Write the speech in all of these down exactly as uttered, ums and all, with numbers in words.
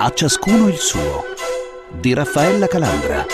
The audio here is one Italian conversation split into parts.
A ciascuno il suo, di Raffaella Calandra.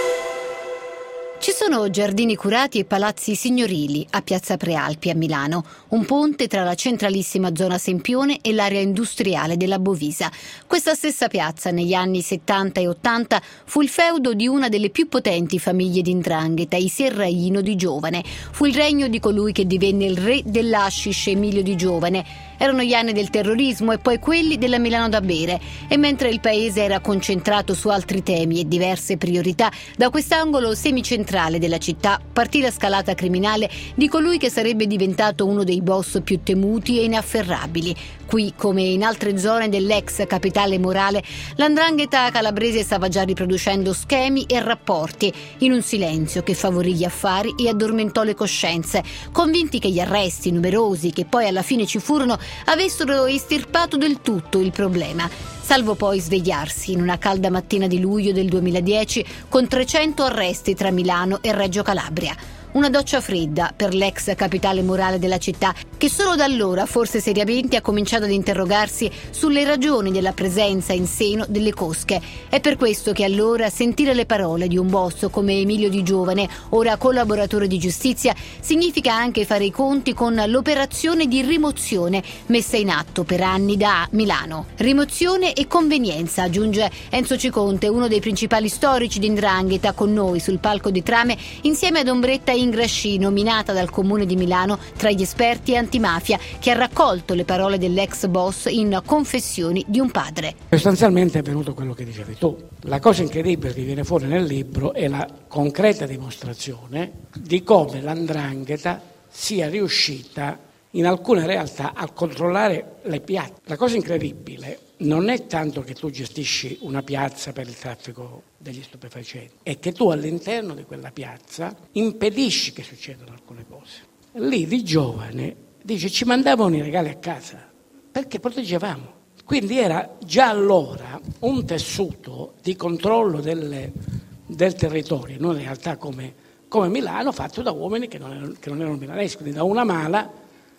Ci sono giardini curati e palazzi signorili a Piazza Prealpi a Milano, un ponte tra la centralissima zona Sempione e l'area industriale della Bovisa. Questa stessa piazza negli anni settanta e ottanta fu il feudo di una delle più potenti famiglie di 'ndrangheta, i Serraino di Giovane. Fu il regno di colui che divenne il re dell'hashish, Emilio di Giovane. Erano gli anni del terrorismo e poi quelli della Milano da bere, e mentre il paese era concentrato su altri temi e diverse priorità, da quest'angolo semicentrale della città partì la scalata criminale di colui che sarebbe diventato uno dei boss più temuti e inafferrabili. Qui, come in altre zone dell'ex capitale morale, l'andrangheta calabrese stava già riproducendo schemi e rapporti, in un silenzio che favorì gli affari e addormentò le coscienze, convinti che gli arresti numerosi, che poi alla fine ci furono, avessero estirpato del tutto il problema, salvo poi svegliarsi in una calda mattina di luglio del duemiladieci con trecento arresti tra Milano e Reggio Calabria. Una doccia fredda per l'ex capitale morale della città, che solo da allora, forse seriamente, ha cominciato ad interrogarsi sulle ragioni della presenza in seno delle cosche. È per questo che allora sentire le parole di un boss come Emilio Di Giovane, ora collaboratore di giustizia, significa anche fare i conti con l'operazione di rimozione messa in atto per anni da Milano. Rimozione e convenienza, aggiunge Enzo Ciconte, uno dei principali storici di 'ndrangheta, con noi sul palco di Trame, insieme ad Ombretta Ingrasci, nominata dal Comune di Milano tra gli esperti antimafia, che ha raccolto le parole dell'ex boss in Confessioni di un padre. Sostanzialmente è avvenuto quello che dicevi tu. La cosa incredibile che viene fuori nel libro è la concreta dimostrazione di come l'andrangheta sia riuscita in alcune realtà a controllare le piazze. La cosa incredibile non è tanto che tu gestisci una piazza per il traffico degli stupefacenti, è che tu all'interno di quella piazza impedisci che succedano alcune cose. Lì Di Giovane dice: ci mandavano i regali a casa perché proteggevamo. Quindi era già allora un tessuto di controllo delle, del territorio, non in realtà come, come Milano, fatto da uomini che non erano, che non erano milanesi, quindi da una mala,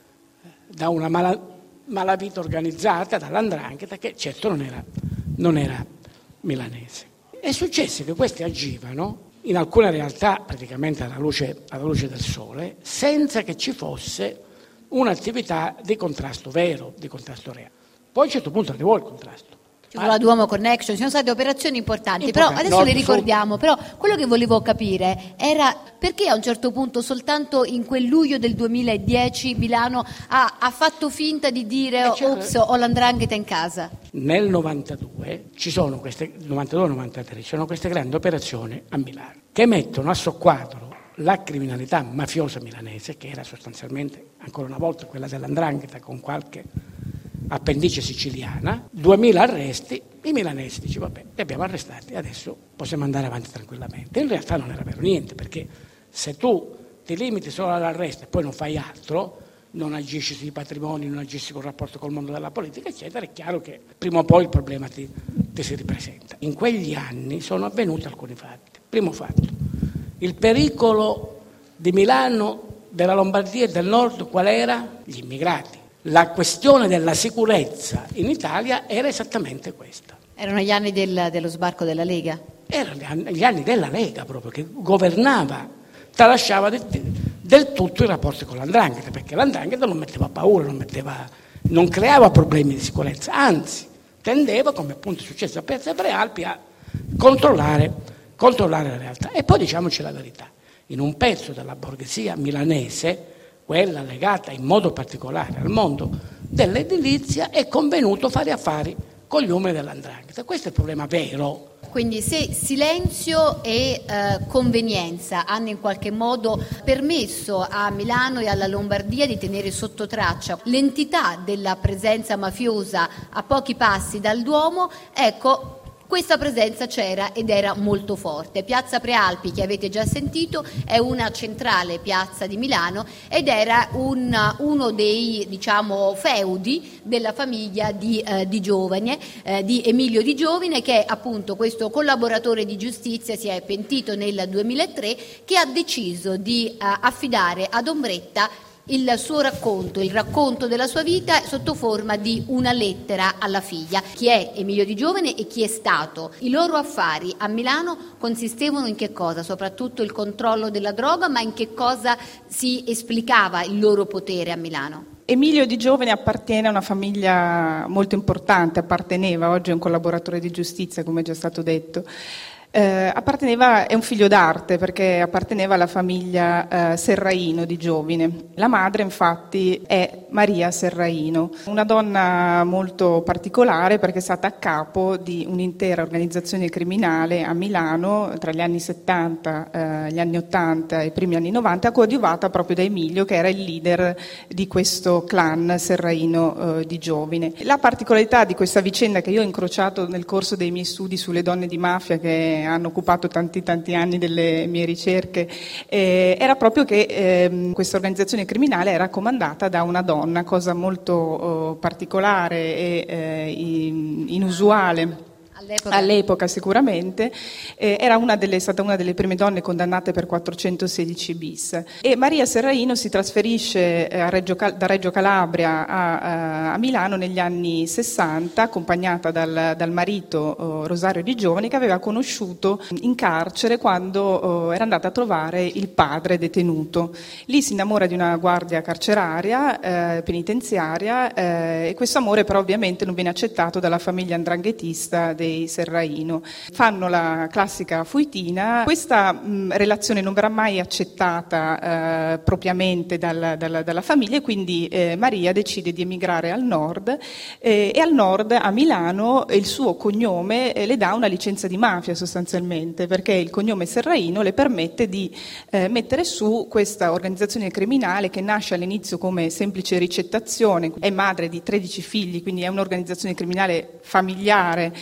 da una mala malavita organizzata, dall'andrangheta, che certo non era, non era milanese. È successo che questi agivano in alcune realtà praticamente alla luce, alla luce del sole, senza che ci fosse un'attività di contrasto vero, di contrasto reale. Poi a un certo punto arrivò il contrasto. La Duomo Connection, ci sono state operazioni importanti, importanti. Però adesso Nord, le ricordiamo, però quello che volevo capire era perché a un certo punto soltanto in quel luglio del duemiladieci Milano ha, ha fatto finta di dire eh, ops, ho l'andrangheta in casa. Nel novantadue ci sono queste, novantadue novantatré, ci sono queste grandi operazioni a Milano che mettono a soqquadro la criminalità mafiosa milanese, che era sostanzialmente ancora una volta quella dell'andrangheta con qualche appendice siciliana, duemila arresti, i milanesi dicono vabbè, li abbiamo arrestati, adesso possiamo andare avanti tranquillamente. In realtà non era vero niente, perché se tu ti limiti solo all'arresto e poi non fai altro, non agisci sui patrimoni, non agisci col rapporto col mondo della politica, eccetera, è chiaro che prima o poi il problema ti, ti si ripresenta. In quegli anni sono avvenuti alcuni fatti. Primo fatto, il pericolo di Milano, della Lombardia e del Nord qual era? Gli immigrati. La questione della sicurezza in Italia era esattamente questa. Erano gli anni del, dello sbarco della Lega? Erano gli anni della Lega proprio, che governava, tralasciava del, del tutto i rapporti con l'andrangheta, perché l'andrangheta non metteva paura, non, metteva, non creava problemi di sicurezza, anzi tendeva, come appunto è successo a Piazza Prealpi, a controllare, controllare la realtà. E poi diciamoci la verità, in un pezzo della borghesia milanese, quella legata in modo particolare al mondo dell'edilizia, è convenuto fare affari con gli uomini dell'andrangheta. Questo è il problema vero. Quindi se silenzio e eh, convenienza hanno in qualche modo permesso a Milano e alla Lombardia di tenere sotto traccia l'entità della presenza mafiosa a pochi passi dal Duomo, ecco, questa presenza c'era ed era molto forte. Piazza Prealpi, che avete già sentito, è una centrale piazza di Milano ed era un, uno dei, diciamo, feudi della famiglia di, eh, di Giovane, eh, di Emilio Di Giovine, che appunto questo collaboratore di giustizia si è pentito nel duemilatré, che ha deciso di eh, affidare ad Ombretta il suo racconto, il racconto della sua vita sotto forma di una lettera alla figlia. Chi è Emilio Di Giovine e chi è stato? I loro affari a Milano consistevano in che cosa? Soprattutto il controllo della droga, ma in che cosa si esplicava il loro potere a Milano? Emilio Di Giovine appartiene a una famiglia molto importante, apparteneva, oggi è un collaboratore di giustizia, come è già stato detto. Eh, apparteneva, è un figlio d'arte perché apparteneva alla famiglia eh, Serraino di Giovine. La madre infatti è Maria Serraino, una donna molto particolare perché è stata a capo di un'intera organizzazione criminale a Milano tra gli anni settanta, eh, gli anni ottanta e i primi anni novanta, coadiuvata proprio da Emilio, che era il leader di questo clan Serraino eh, di Giovine. La particolarità di questa vicenda che io ho incrociato nel corso dei miei studi sulle donne di mafia, che hanno occupato tanti tanti anni delle mie ricerche, eh, era proprio che eh, questa organizzazione criminale era comandata da una donna, cosa molto oh, particolare e eh, inusuale. All'epoca. All'epoca sicuramente, eh, era una delle, è stata una delle prime donne condannate per quattrocentosedici bis. E Maria Serraino si trasferisce a Reggio, da Reggio Calabria a, a Milano negli anni sessanta, accompagnata dal, dal marito oh, Rosario Di Giovine, che aveva conosciuto in carcere quando oh, era andata a trovare il padre detenuto. Lì si innamora di una guardia carceraria, eh, penitenziaria, eh, e questo amore però ovviamente non viene accettato dalla famiglia andranghetista dei Serraino. Fanno la classica fuitina. Questa mh, relazione non verrà mai accettata eh, propriamente dal, dal, dalla famiglia, e quindi eh, Maria decide di emigrare al nord, eh, e al nord, a Milano, il suo cognome eh, le dà una licenza di mafia sostanzialmente, perché il cognome Serraino le permette di eh, mettere su questa organizzazione criminale che nasce all'inizio come semplice ricettazione. È madre di tredici figli, quindi è un'organizzazione criminale familiare,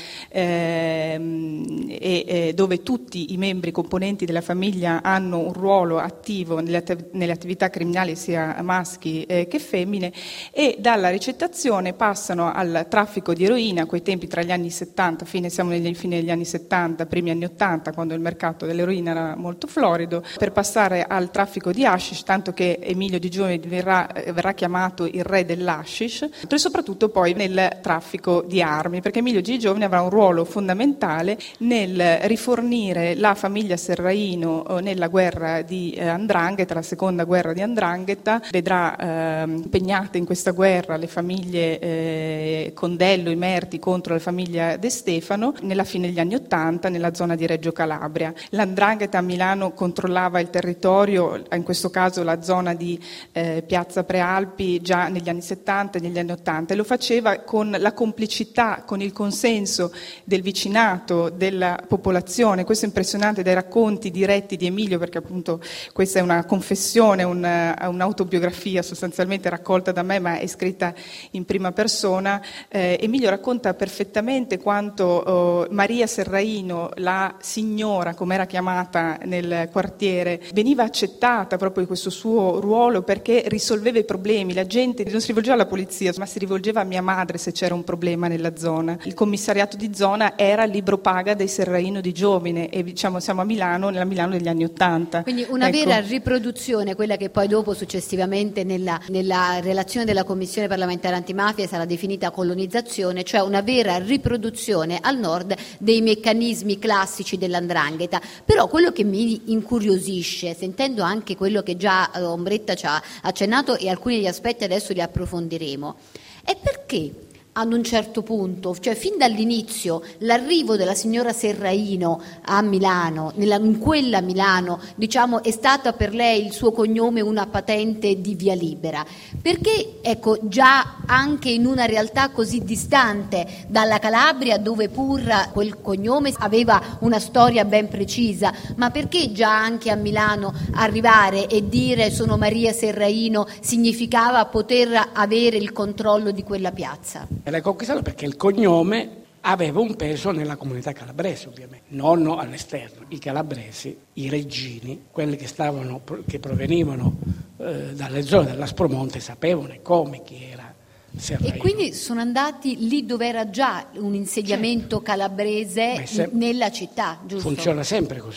Ehm, e, e dove tutti i membri componenti della famiglia hanno un ruolo attivo nelle, att- nelle attività criminali, sia maschi eh, che femmine, e dalla ricettazione passano al traffico di eroina, a quei tempi tra gli anni settanta, fine, siamo negli fine degli anni settanta, primi anni ottanta, quando il mercato dell'eroina era molto florido, per passare al traffico di hashish, tanto che Emilio Di Giovine verrà, verrà chiamato il re dell'hashish, e soprattutto poi nel traffico di armi, perché Emilio Di Giovine avrà un ruolo fondamentale nel rifornire la famiglia Serraino nella guerra di eh, 'Ndrangheta, la seconda guerra di 'Ndrangheta. Vedrà eh, impegnate in questa guerra le famiglie eh, Condello, Imerti contro la famiglia De Stefano nella fine degli anni ottanta nella zona di Reggio Calabria. La 'Ndrangheta a Milano controllava il territorio, in questo caso la zona di eh, Piazza Prealpi, già negli anni settanta e negli anni ottanta, e lo faceva con la complicità, con il consenso del vicinato, della popolazione. Questo è impressionante dai racconti diretti di Emilio, perché appunto questa è una confessione, una, un'autobiografia sostanzialmente raccolta da me, ma è scritta in prima persona. Eh, Emilio racconta perfettamente quanto oh, Maria Serraino, la signora, come era chiamata nel quartiere, veniva accettata proprio in questo suo ruolo perché risolveva i problemi. La gente non si rivolgeva alla polizia, ma si rivolgeva a mia madre se c'era un problema nella zona. Il commissariato di zona era il libro paga dei Serraino di Giovine, e diciamo siamo a Milano, nella Milano degli anni Ottanta. Quindi una ecco. vera riproduzione, quella che poi dopo successivamente nella, nella relazione della Commissione parlamentare antimafia sarà definita colonizzazione, cioè una vera riproduzione al nord dei meccanismi classici dell'Andrangheta. Però quello che mi incuriosisce, sentendo anche quello che già eh, Ombretta ci ha accennato e alcuni degli aspetti adesso li approfondiremo, è perché ad un certo punto, cioè fin dall'inizio, l'arrivo della signora Serraino a Milano, nella, in quella Milano, diciamo, è stata per lei, il suo cognome, una patente di via libera. Perché, ecco, già anche in una realtà così distante dalla Calabria, dove pur quel cognome aveva una storia ben precisa, ma perché già anche a Milano arrivare e dire sono Maria Serraino significava poter avere il controllo di quella piazza? E l'hai conquistato perché il cognome aveva un peso nella comunità calabrese, ovviamente, non all'esterno. I calabresi, i reggini, quelli che stavano, che provenivano eh, dalle zone dell'Aspromonte, sapevano come chi era Serraino. E quindi sono andati lì dove era già un insediamento certo. calabrese se... nella città, giusto? Funziona sempre così.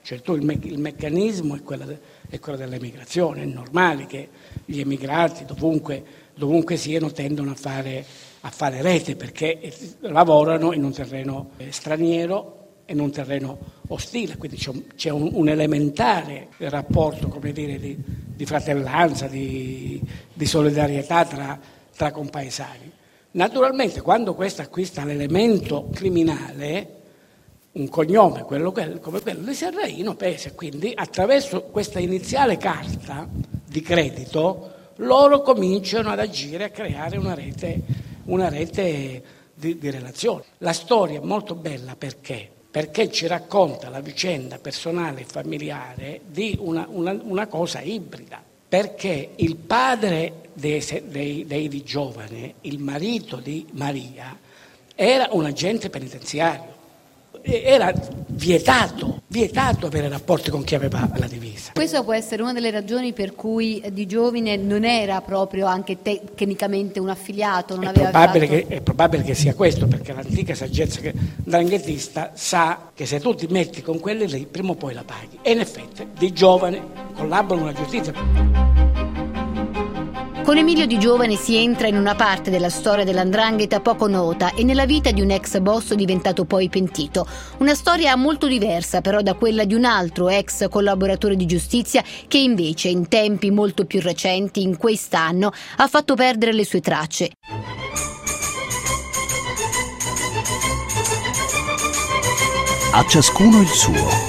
Cioè tu il, me- il meccanismo è quello, de- è quello dell'emigrazione, è normale che gli emigrati dovunque, dovunque siano tendono a fare, a fare rete perché lavorano in un terreno eh, straniero, in un terreno ostile, quindi c'è un, c'è un, un elementare rapporto, come dire, di, di fratellanza, di, di solidarietà tra, tra compaesani. Naturalmente quando questo acquista l'elemento criminale, un cognome quello, quello, come quello di Serraino pesa, quindi attraverso questa iniziale carta di credito loro cominciano ad agire, a creare una rete, una rete di, di relazioni. La storia è molto bella perché? Perché ci racconta la vicenda personale e familiare di una, una, una cosa ibrida, perché il padre dei, dei, dei Di Giovane, il marito di Maria, era un agente penitenziario. Era vietato, vietato avere rapporti con chi aveva la divisa. Questo può essere una delle ragioni per cui Di Giovine non era proprio anche tecnicamente un affiliato. Non è, aveva probabile fatto... che, è probabile che sia questo, perché l'antica saggezza dranghetista sa che se tu ti metti con quelli lì, prima o poi la paghi. E in effetti Di Giovane collabora con la giustizia. Con Emilio Di Giovane si entra in una parte della storia dell'Andrangheta poco nota e nella vita di un ex boss diventato poi pentito. Una storia molto diversa però da quella di un altro ex collaboratore di giustizia che invece in tempi molto più recenti, in quest'anno, ha fatto perdere le sue tracce. A ciascuno il suo.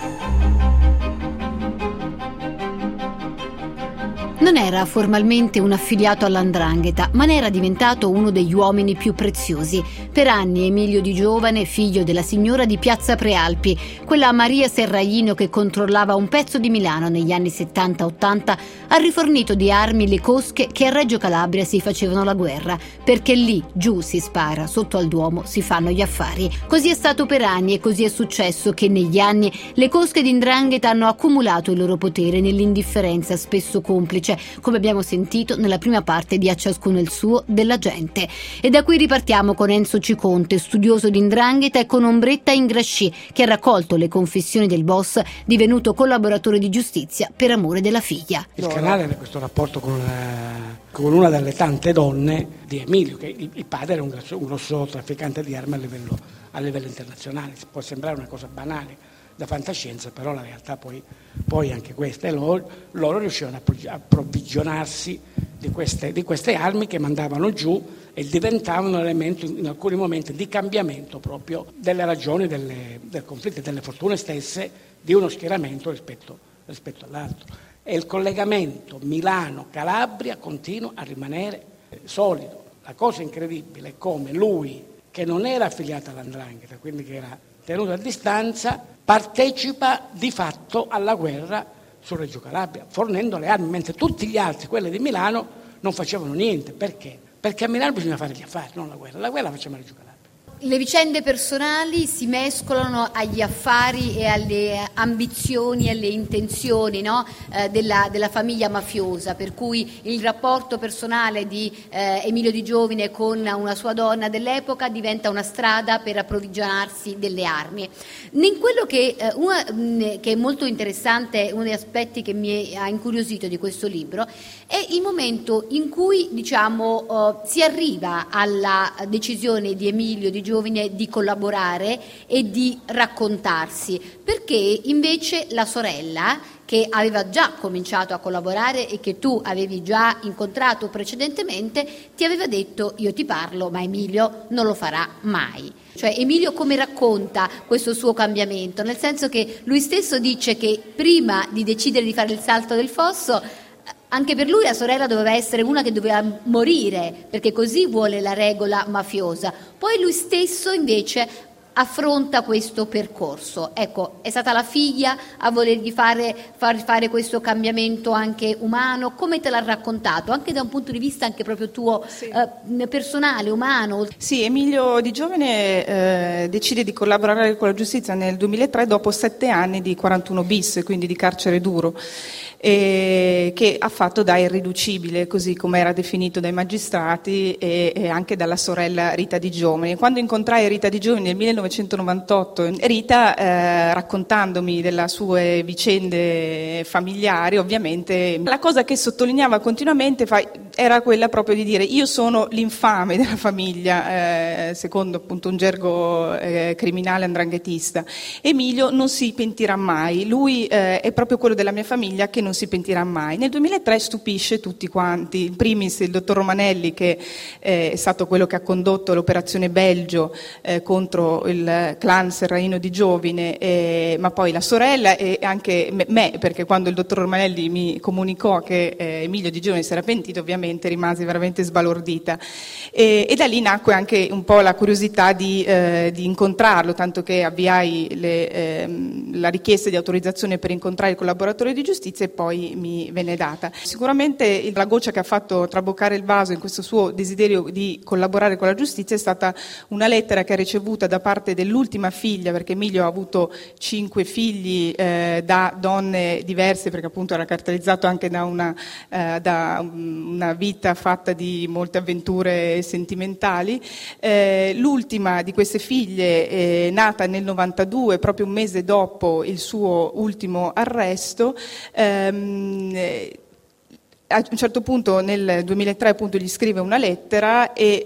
Non era formalmente un affiliato all'Andrangheta, ma ne era diventato uno degli uomini più preziosi. Per anni Emilio Di Giovane, figlio della signora di Piazza Prealpi, quella Maria Serraino che controllava un pezzo di Milano negli anni settanta ottanta, ha rifornito di armi le cosche che a Reggio Calabria si facevano la guerra, perché lì giù si spara, sotto al Duomo si fanno gli affari. Così è stato per anni e così è successo che negli anni le cosche di 'Ndrangheta hanno accumulato il loro potere nell'indifferenza spesso complice, come abbiamo sentito nella prima parte di A ciascuno il suo della gente. E da qui ripartiamo con Enzo Ciconte, studioso di 'Ndrangheta, e con Ombretta Ingrasci, che ha raccolto le confessioni del boss, divenuto collaboratore di giustizia per amore della figlia. Il canale era questo rapporto con, la, con una delle tante donne di Emilio, che il, il padre era un grosso, un grosso trafficante di armi a livello, a livello internazionale. Può sembrare una cosa banale da fantascienza, però la realtà poi, poi anche questa, e loro, loro riuscivano a approvvigionarsi di queste, di queste armi che mandavano giù e diventavano un elemento in alcuni momenti di cambiamento proprio delle ragioni delle, del conflitto e delle fortune stesse di uno schieramento rispetto, rispetto all'altro. E il collegamento Milano-Calabria continua a rimanere solido. La cosa incredibile è come lui, che non era affiliato all'Andrangheta, quindi che era tenuto a distanza, partecipa di fatto alla guerra su Reggio Calabria, fornendo le armi, mentre tutti gli altri, quelli di Milano, non facevano niente. Perché? Perché a Milano bisogna fare gli affari, non la guerra. La guerra la facciamo a Reggio Calabria. Le vicende personali si mescolano agli affari e alle ambizioni e alle intenzioni, no? eh, della, della famiglia mafiosa, per cui il rapporto personale di eh, Emilio Di Giovine con una sua donna dell'epoca diventa una strada per approvvigionarsi delle armi. In quello che, eh, una, mh, che è molto interessante, uno degli aspetti che mi ha incuriosito di questo libro, è il momento in cui, diciamo, eh, si arriva alla decisione di Emilio Di Giovine di collaborare e di raccontarsi, perché invece la sorella, che aveva già cominciato a collaborare e che tu avevi già incontrato precedentemente, ti aveva detto: io ti parlo, ma Emilio non lo farà mai. Cioè Emilio come racconta questo suo cambiamento? Nel senso che lui stesso dice che prima di decidere di fare il salto del fosso, anche per lui la sorella doveva essere una che doveva morire, perché così vuole la regola mafiosa. Poi lui stesso invece affronta questo percorso. Ecco, è stata la figlia a volergli fare, far fare questo cambiamento anche umano? Come te l'ha raccontato? Anche da un punto di vista anche proprio tuo, sì. eh, personale, umano? Sì, Emilio Di Giovane eh, decide di collaborare con la giustizia nel duemilatré dopo sette anni di quarantuno bis, quindi di carcere duro. e che ha fatto da irriducibile, così come era definito dai magistrati e, e anche dalla sorella Rita Di Giovine. Quando incontrai Rita Di Giovine nel millenovecentonovantotto, Rita eh, raccontandomi delle sue vicende familiari, ovviamente la cosa che sottolineava continuamente fa, era quella proprio di dire: io sono l'infame della famiglia, eh, secondo appunto un gergo eh, criminale andranghetista. Emilio non si pentirà mai, lui eh, è proprio quello della mia famiglia che non si pentirà mai. Nel duemilatré stupisce tutti quanti, in primis il dottor Romanelli, che eh, è stato quello che ha condotto l'operazione Belgio eh, contro il clan Serraino Di Giovine, eh, ma poi la sorella e anche me, perché quando il dottor Romanelli mi comunicò che eh, Emilio Di Giovine si era pentito, ovviamente rimasi veramente sbalordita. E, e da lì nacque anche un po' la curiosità di, eh, di incontrarlo, tanto che avviai le, ehm, la richiesta di autorizzazione per incontrare il collaboratore di giustizia e poi mi venne data. Sicuramente la goccia che ha fatto traboccare il vaso in questo suo desiderio di collaborare con la giustizia è stata una lettera che ha ricevuta da parte dell'ultima figlia, perché Emilio ha avuto cinque figli eh, da donne diverse, perché appunto era caratterizzato anche da una, eh, da una vita fatta di molte avventure sentimentali. Eh, l'ultima di queste figlie è nata nel novantadue, proprio un mese dopo il suo ultimo arresto. Ehm, A un certo punto nel duemilatré appunto gli scrive una lettera e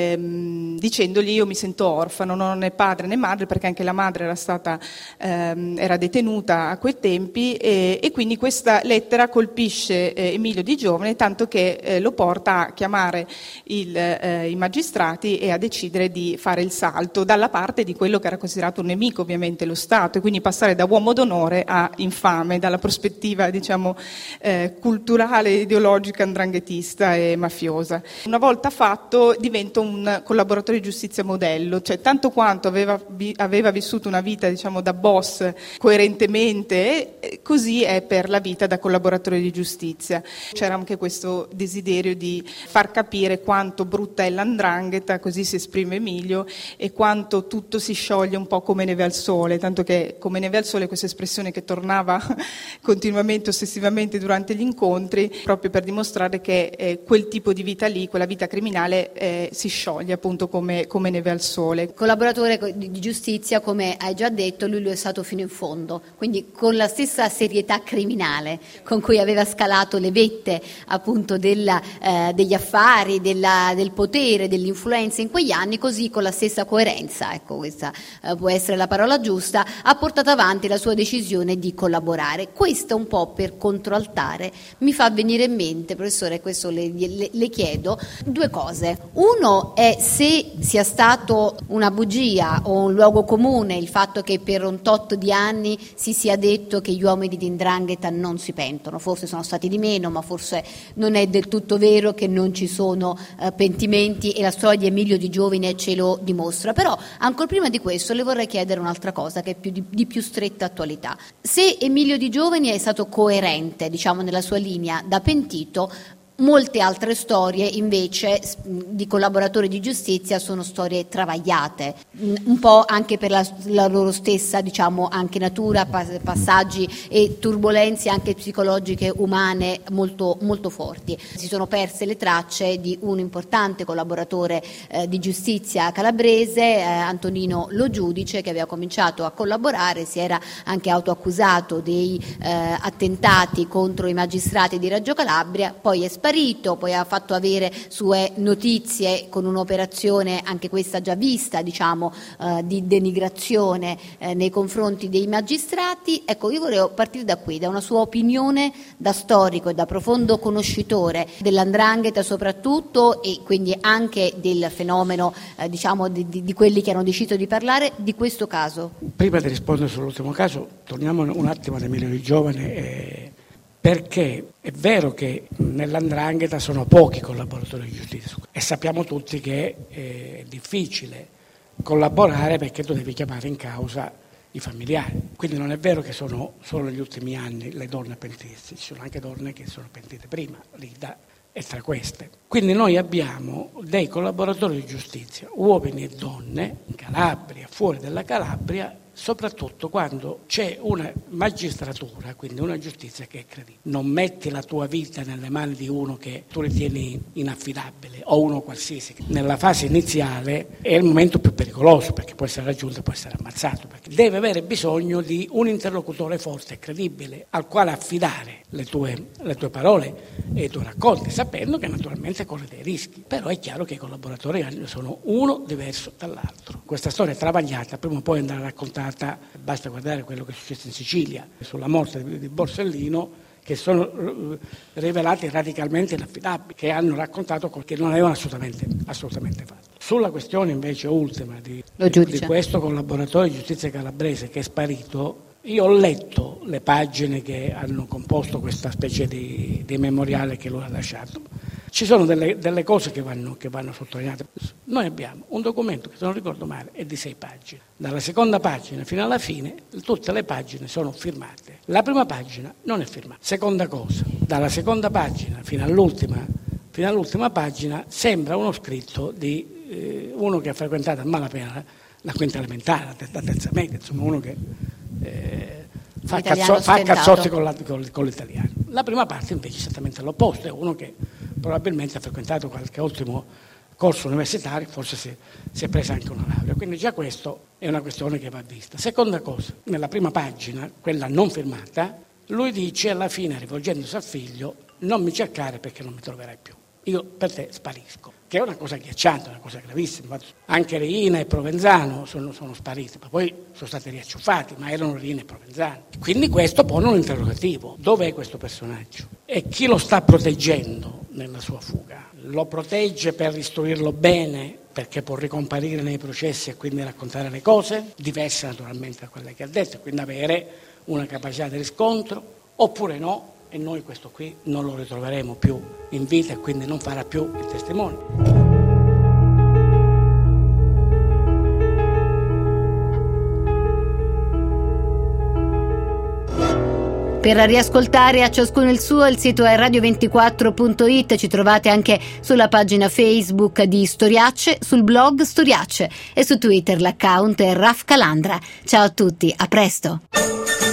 ehm, dicendogli: io mi sento orfano, non ho né padre né madre, perché anche la madre era stata ehm, era detenuta a quei tempi, e, e quindi questa lettera colpisce eh, Emilio Di Giovine, tanto che eh, lo porta a chiamare il, eh, i magistrati e a decidere di fare il salto dalla parte di quello che era considerato un nemico, ovviamente lo Stato, e quindi passare da uomo d'onore a infame dalla prospettiva, diciamo, eh, culturale, ideologica, andranghetista e mafiosa. Una volta fatto diventa un collaboratore di giustizia modello, cioè tanto quanto aveva, aveva vissuto una vita, diciamo, da boss coerentemente, così è per la vita da collaboratore di giustizia. C'era anche questo desiderio di far capire quanto brutta è l'andrangheta, così si esprime Emilio, e quanto tutto si scioglie un po' come neve al sole, tanto che come neve al sole, questa espressione che tornava continuamente, ossessivamente durante gli incontri, proprio per dimostrare che eh, quel tipo di vita lì, quella vita criminale, eh, si scioglie appunto come, come neve al sole. Collaboratore di giustizia, come hai già detto, lui lo è stato fino in fondo, quindi con la stessa serietà criminale con cui aveva scalato le vette appunto della, eh, degli affari, della, del potere, dell'influenza in quegli anni, così con la stessa coerenza, ecco, questa eh, può essere la parola giusta, ha portato avanti la sua decisione di collaborare. Questo un po' per controaltare mi fa venire in mente, professore, questo le, le, le chiedo, due cose. Uno è se sia stato una bugia o un luogo comune il fatto che per un tot di anni si sia detto che gli uomini di 'ndrangheta non si pentono, forse sono stati di meno, ma forse non è del tutto vero che non ci sono eh, pentimenti, e la storia di Emilio Di Giovine ce lo dimostra. Però ancora prima di questo le vorrei chiedere un'altra cosa che è più di, di più stretta attualità. Se Emilio Di Giovine è stato coerente, diciamo, nella sua linea da pentito, molte altre storie invece di collaboratori di giustizia sono storie travagliate, un po' anche per la, la loro stessa, diciamo, anche natura, passaggi e turbolenze anche psicologiche umane molto, molto forti. Si sono perse le tracce di un importante collaboratore eh, di giustizia calabrese, eh, Antonino Lo Giudice, che aveva cominciato a collaborare, si era anche autoaccusato dei eh, attentati contro i magistrati di Reggio Calabria, poi è sparito, poi ha fatto avere sue notizie con un'operazione, anche questa già vista, diciamo, eh, di denigrazione eh, nei confronti dei magistrati. Ecco, io vorrei partire da qui, da una sua opinione da storico e da profondo conoscitore dell'andrangheta soprattutto, e quindi anche del fenomeno, eh, diciamo, di, di, di quelli che hanno deciso di parlare di questo caso. Prima di rispondere sull'ultimo caso, torniamo un attimo ad Emilio Di Giovine, eh, perché è vero che nell'andrangheta sono pochi collaboratori di giustizia e sappiamo tutti che è difficile collaborare perché tu devi chiamare in causa i familiari, quindi non è vero che sono solo negli ultimi anni le donne a pentirsi, ci sono anche donne che sono pentite prima, Lida è tra queste. Quindi noi abbiamo dei collaboratori di giustizia, uomini e donne, in Calabria, fuori dalla Calabria, soprattutto quando c'è una magistratura, quindi una giustizia che è credibile. Non metti la tua vita nelle mani di uno che tu ritieni inaffidabile o uno qualsiasi. Nella fase iniziale è il momento più pericoloso, perché può essere raggiunto e può essere ammazzato, perché deve avere bisogno di un interlocutore forte e credibile al quale affidare le tue, le tue parole e i tuoi racconti, sapendo che naturalmente corre dei rischi. Però è chiaro che i collaboratori sono uno diverso dall'altro. Questa storia è travagliata, prima o poi andrà raccontata, basta guardare quello che è successo in Sicilia sulla morte di, di Borsellino, che sono rivelati radicalmente inaffidabili, che hanno raccontato quel che non avevano assolutamente, assolutamente fatto. Sulla questione invece ultima di, di questo collaboratore di giustizia calabrese che è sparito, io ho letto le pagine che hanno composto questa specie di, di memoriale che lui ha lasciato. Ci sono delle, delle cose che vanno, che vanno sottolineate. Noi abbiamo un documento che, se non ricordo male, è di sei pagine. Dalla seconda pagina fino alla fine tutte le pagine sono firmate. La prima pagina non è firmata. Seconda cosa, dalla seconda pagina fino all'ultima, fino all'ultima pagina sembra uno scritto di eh, uno che ha frequentato a malapena la quinta elementare, la terza media, insomma uno che eh, fa, cazzo, fa cazzotti con, la, con, con l'italiano. La prima parte invece è esattamente l'opposto, è uno che probabilmente ha frequentato qualche ultimo corso universitario, forse si, si è presa anche una laurea, quindi già questo è una questione che va vista. Seconda cosa, nella prima pagina, quella non firmata, lui dice alla fine, rivolgendosi al figlio: non mi cercare perché non mi troverai più, io per te sparisco, che è una cosa agghiacciante, una cosa gravissima. Anche Riina e Provenzano sono, sono spariti, ma poi sono stati riacciuffati, ma erano Riina e Provenzano. Quindi questo pone un interrogativo: dov'è questo personaggio? E chi lo sta proteggendo nella sua fuga? Lo protegge per istruirlo bene, perché può ricomparire nei processi e quindi raccontare le cose, diverse naturalmente da quelle che ha detto, e quindi avere una capacità di riscontro, oppure no, e noi questo qui non lo ritroveremo più in vita e quindi non farà più il testimone. Per riascoltare a ciascuno il suo, il sito è radio ventiquattro punto it, ci trovate anche sulla pagina Facebook di Storiacce, sul blog Storiacce e su Twitter l'account è Raf Calandra. Ciao a tutti, a presto!